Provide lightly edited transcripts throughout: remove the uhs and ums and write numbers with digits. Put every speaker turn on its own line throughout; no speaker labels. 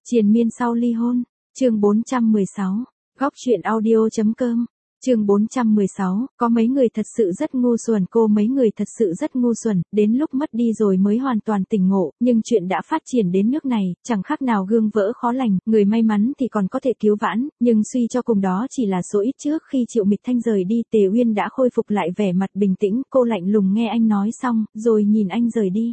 Triền miên sau ly hôn, chương 416, góc truyện audio.com, chương 416, có mấy người thật sự rất ngu xuẩn, mấy người thật sự rất ngu xuẩn, đến lúc mất đi rồi mới hoàn toàn tỉnh ngộ, nhưng chuyện đã phát triển đến nước này, chẳng khác nào gương vỡ khó lành, người may mắn thì còn có thể cứu vãn, nhưng suy cho cùng đó chỉ là số ít. Trước khi Triệu Mịch Thanh rời đi, Tề Uyên đã khôi phục lại vẻ mặt bình tĩnh, cô lạnh lùng nghe anh nói xong, rồi nhìn anh rời đi.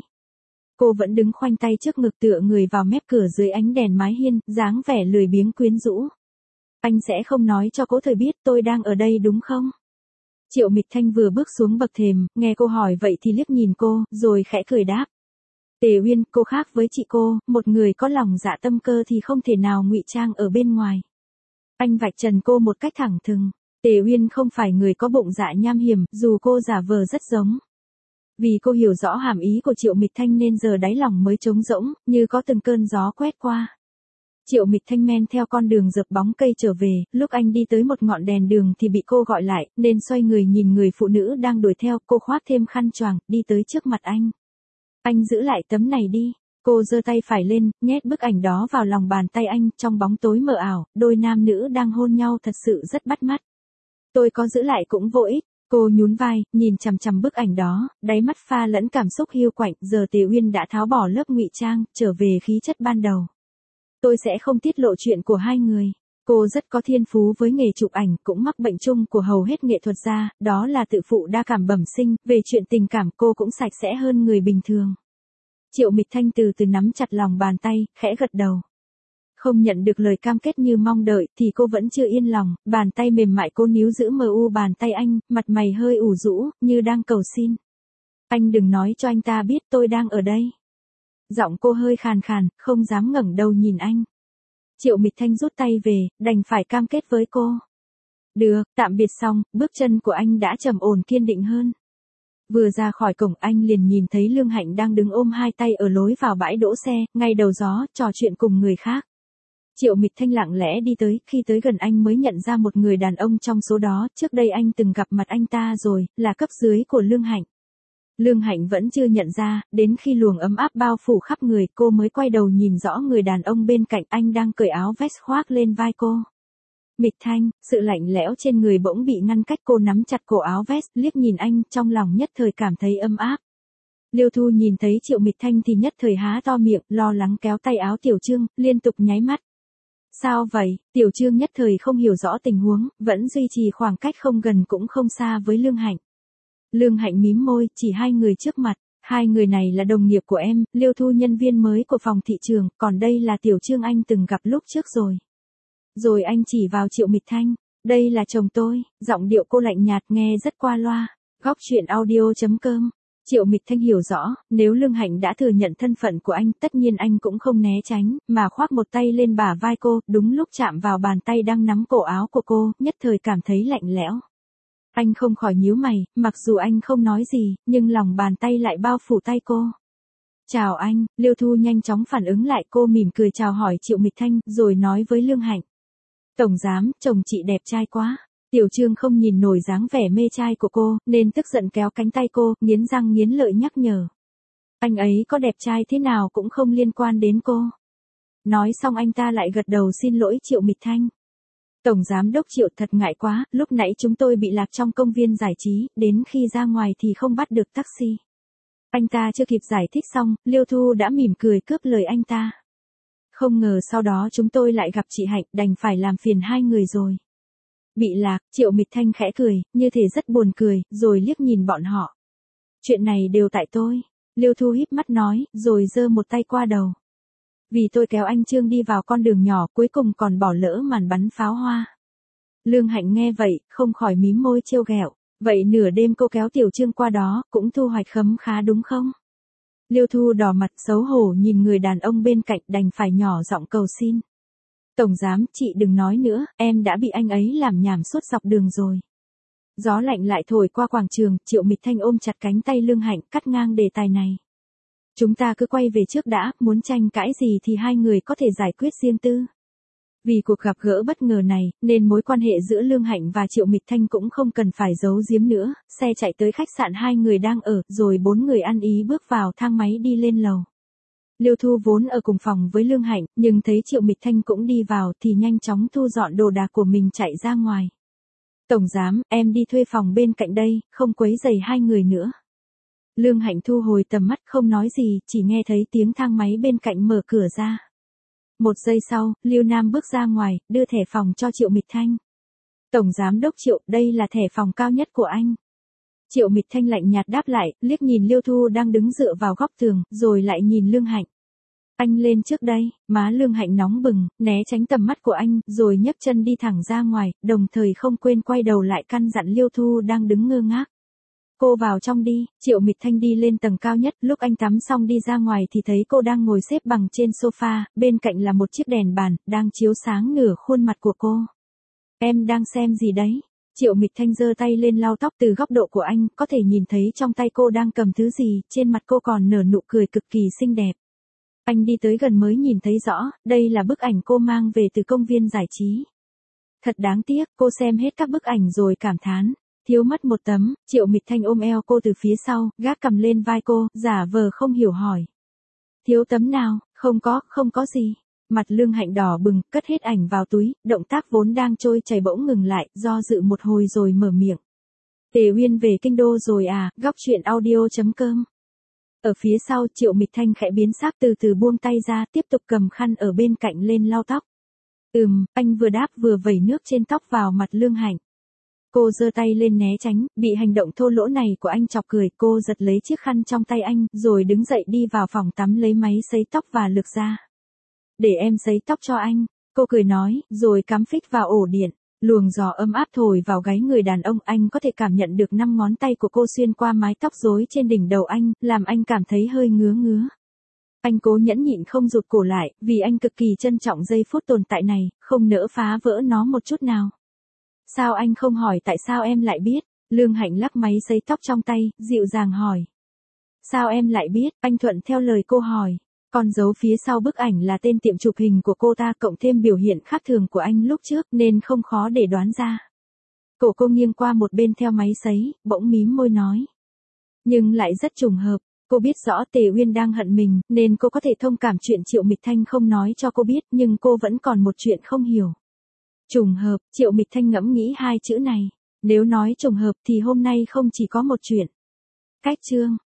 Cô vẫn đứng khoanh tay trước ngực tựa người vào mép cửa dưới ánh đèn mái hiên, dáng vẻ lười biếng quyến rũ. Anh sẽ không nói cho Cố Thời biết tôi đang ở đây đúng không? Triệu Mịch Thanh vừa bước xuống bậc thềm, nghe cô hỏi vậy thì liếc nhìn cô, rồi khẽ cười đáp. Tề Uyên, cô khác với chị cô, một người có lòng dạ tâm cơ thì không thể nào ngụy trang ở bên ngoài. Anh vạch trần cô một cách thẳng thừng. Tề Uyên không phải người có bụng dạ nham hiểm, dù cô giả vờ rất giống. Vì cô hiểu rõ hàm ý của Triệu Mịch Thanh nên giờ đáy lòng mới trống rỗng, như có từng cơn gió quét qua. Triệu Mịch Thanh men theo con đường dợp bóng cây trở về, lúc anh đi tới một ngọn đèn đường thì bị cô gọi lại, nên xoay người nhìn người phụ nữ đang đuổi theo, cô khoác thêm khăn choàng, đi tới trước mặt anh. Anh giữ lại tấm này đi. Cô giơ tay phải lên, nhét bức ảnh đó vào lòng bàn tay anh, trong bóng tối mờ ảo, đôi nam nữ đang hôn nhau thật sự rất bắt mắt. Tôi có giữ lại cũng vô ích. Cô nhún vai, nhìn chằm chằm bức ảnh đó, đáy mắt pha lẫn cảm xúc hiu quạnh, giờ Tề Uyên đã tháo bỏ lớp ngụy trang, trở về khí chất ban đầu. Tôi sẽ không tiết lộ chuyện của hai người. Cô rất có thiên phú với nghề chụp ảnh, cũng mắc bệnh chung của hầu hết nghệ thuật gia, đó là tự phụ đa cảm bẩm sinh, về chuyện tình cảm cô cũng sạch sẽ hơn người bình thường. Triệu Mịch Thanh từ từ nắm chặt lòng bàn tay, khẽ gật đầu. Không nhận được lời cam kết như mong đợi thì cô vẫn chưa yên lòng, bàn tay mềm mại cô níu giữ mờ u bàn tay anh, mặt mày hơi ủ rũ, như đang cầu xin. Anh đừng nói cho anh ta biết tôi đang ở đây. Giọng cô hơi khàn khàn, không dám ngẩng đầu nhìn anh. Triệu Mịch Thanh rút tay về, đành phải cam kết với cô. Được, tạm biệt xong, bước chân của anh đã trầm ổn kiên định hơn. Vừa ra khỏi cổng anh liền nhìn thấy Lương Hạnh đang đứng ôm hai tay ở lối vào bãi đỗ xe, ngay đầu gió, trò chuyện cùng người khác. Triệu Mịch Thanh lặng lẽ đi tới, khi tới gần anh mới nhận ra một người đàn ông trong số đó, trước đây anh từng gặp mặt anh ta rồi, là cấp dưới của Lương Hạnh. Lương Hạnh vẫn chưa nhận ra, đến khi luồng ấm áp bao phủ khắp người, cô mới quay đầu nhìn rõ người đàn ông bên cạnh anh đang cởi áo vest khoác lên vai cô. Mịch Thanh, sự lạnh lẽo trên người bỗng bị ngăn cách, cô nắm chặt cổ áo vest, liếc nhìn anh, trong lòng nhất thời cảm thấy ấm áp. Liêu Thu nhìn thấy Triệu Mịch Thanh thì nhất thời há to miệng, lo lắng kéo tay áo Tiểu Trương, liên tục nháy mắt. Sao vậy? Tiểu Trương nhất thời không hiểu rõ tình huống, vẫn duy trì khoảng cách không gần cũng không xa với Lương Hạnh. Lương Hạnh mím môi, chỉ hai người trước mặt. Hai người này là đồng nghiệp của em, Liêu Thu nhân viên mới của phòng thị trường, còn đây là Tiểu Trương anh từng gặp lúc trước rồi. Rồi anh chỉ vào Triệu Mịch Thanh. Đây là chồng tôi, giọng điệu cô lạnh nhạt nghe rất qua loa. Góc truyện audio.com. Triệu Mịch Thanh hiểu rõ, nếu Lương Hạnh đã thừa nhận thân phận của anh, tất nhiên anh cũng không né tránh, mà khoác một tay lên bả vai cô, đúng lúc chạm vào bàn tay đang nắm cổ áo của cô, nhất thời cảm thấy lạnh lẽo. Anh không khỏi nhíu mày, mặc dù anh không nói gì, nhưng lòng bàn tay lại bao phủ tay cô. Chào anh, Liêu Thu nhanh chóng phản ứng lại, cô mỉm cười chào hỏi Triệu Mịch Thanh, rồi nói với Lương Hạnh. Tổng giám, chồng chị đẹp trai quá. Tiểu Trương không nhìn nổi dáng vẻ mê trai của cô, nên tức giận kéo cánh tay cô, nghiến răng nghiến lợi nhắc nhở. Anh ấy có đẹp trai thế nào cũng không liên quan đến cô. Nói xong anh ta lại gật đầu xin lỗi Triệu Mịch Thanh. Tổng giám đốc Triệu, thật ngại quá, lúc nãy chúng tôi bị lạc trong công viên giải trí, đến khi ra ngoài thì không bắt được taxi. Anh ta chưa kịp giải thích xong, Liêu Thu đã mỉm cười cướp lời anh ta. Không ngờ sau đó chúng tôi lại gặp chị Hạnh, đành phải làm phiền hai người rồi. Bị lạc, Triệu Mịch Thanh khẽ cười, như thể rất buồn cười, rồi liếc nhìn bọn họ. Chuyện này đều tại tôi. Liêu Thu híp mắt nói, rồi giơ một tay qua đầu. Vì tôi kéo anh Trương đi vào con đường nhỏ, cuối cùng còn bỏ lỡ màn bắn pháo hoa. Lương Hạnh nghe vậy, không khỏi mím môi trêu ghẹo. Vậy nửa đêm cô kéo Tiểu Trương qua đó, cũng thu hoạch khấm khá đúng không? Liêu Thu đỏ mặt xấu hổ nhìn người đàn ông bên cạnh, đành phải nhỏ giọng cầu xin. Tổng giám, chị đừng nói nữa, em đã bị anh ấy làm nhảm suốt dọc đường rồi. Gió lạnh lại thổi qua quảng trường, Triệu Mịch Thanh ôm chặt cánh tay Lương Hạnh, cắt ngang đề tài này. Chúng ta cứ quay về trước đã, muốn tranh cãi gì thì hai người có thể giải quyết riêng tư. Vì cuộc gặp gỡ bất ngờ này, nên mối quan hệ giữa Lương Hạnh và Triệu Mịch Thanh cũng không cần phải giấu giếm nữa, xe chạy tới khách sạn hai người đang ở, rồi bốn người ăn ý bước vào thang máy đi lên lầu. Liêu Thu vốn ở cùng phòng với Lương Hạnh, nhưng thấy Triệu Mịch Thanh cũng đi vào thì nhanh chóng thu dọn đồ đạc của mình chạy ra ngoài. Tổng giám, em đi thuê phòng bên cạnh đây, không quấy rầy hai người nữa. Lương Hạnh thu hồi tầm mắt không nói gì, chỉ nghe thấy tiếng thang máy bên cạnh mở cửa ra. Một giây sau, Liêu Nam bước ra ngoài, đưa thẻ phòng cho Triệu Mịch Thanh. Tổng giám đốc Triệu, đây là thẻ phòng cao nhất của anh. Triệu Mịch Thanh lạnh nhạt đáp lại, liếc nhìn Liêu Thu đang đứng dựa vào góc tường, rồi lại nhìn Lương Hạnh. Anh lên trước đây, má Lương Hạnh nóng bừng, né tránh tầm mắt của anh, rồi nhấc chân đi thẳng ra ngoài, đồng thời không quên quay đầu lại căn dặn Liêu Thu đang đứng ngơ ngác. Cô vào trong đi. Triệu Mịch Thanh đi lên tầng cao nhất, lúc anh tắm xong đi ra ngoài thì thấy cô đang ngồi xếp bằng trên sofa, bên cạnh là một chiếc đèn bàn, đang chiếu sáng nửa khuôn mặt của cô. Em đang xem gì đấy? Triệu Mịch Thanh giơ tay lên lau tóc. Từ góc độ của anh, có thể nhìn thấy trong tay cô đang cầm thứ gì, trên mặt cô còn nở nụ cười cực kỳ xinh đẹp. Anh đi tới gần mới nhìn thấy rõ, đây là bức ảnh cô mang về từ công viên giải trí. Thật đáng tiếc, cô xem hết các bức ảnh rồi cảm thán. Thiếu mất một tấm. Triệu Mịch Thanh ôm eo cô từ phía sau, gác cầm lên vai cô, giả vờ không hiểu hỏi. Thiếu tấm nào? Không có gì. Mặt Lương Hạnh đỏ bừng, cất hết ảnh vào túi, động tác vốn đang trôi chảy bỗng ngừng lại, do dự một hồi rồi mở miệng. Tề Uyên về kinh đô rồi à? Góc truyện audio.com. Ở phía sau, Triệu Mịch Thanh khẽ biến sắc, từ từ buông tay ra, tiếp tục cầm khăn ở bên cạnh lên lau tóc. Anh vừa đáp vừa vẩy nước trên tóc vào mặt Lương Hạnh. Cô giơ tay lên né tránh, bị hành động thô lỗ này của anh chọc cười, cô giật lấy chiếc khăn trong tay anh, rồi đứng dậy đi vào phòng tắm lấy máy sấy tóc và lược ra. Để em sấy tóc cho anh, cô cười nói, rồi cắm phích vào ổ điện. Luồng gió ấm áp thổi vào gáy người đàn ông, anh có thể cảm nhận được 5 ngón tay của cô xuyên qua mái tóc rối trên đỉnh đầu anh, làm anh cảm thấy hơi ngứa ngứa. Anh cố nhẫn nhịn không rụt cổ lại, vì anh cực kỳ trân trọng giây phút tồn tại này, không nỡ phá vỡ nó một chút nào. Sao anh không hỏi tại sao em lại biết? Lương Hạnh lắc máy sấy tóc trong tay, dịu dàng hỏi. Sao em lại biết? Anh thuận theo lời cô hỏi. Còn giấu phía sau bức ảnh là tên tiệm chụp hình của cô ta, cộng thêm biểu hiện khác thường của anh lúc trước nên không khó để đoán ra. Cổ cô nghiêng qua một bên theo máy sấy, bỗng mím môi nói. Nhưng lại rất trùng hợp. Cô biết rõ Tề Uyên đang hận mình, nên cô có thể thông cảm chuyện Triệu Mịch Thanh không nói cho cô biết, nhưng cô vẫn còn một chuyện không hiểu. Trùng hợp, Triệu Mịch Thanh ngẫm nghĩ hai chữ này. Nếu nói trùng hợp thì hôm nay không chỉ có một chuyện. Cách chương.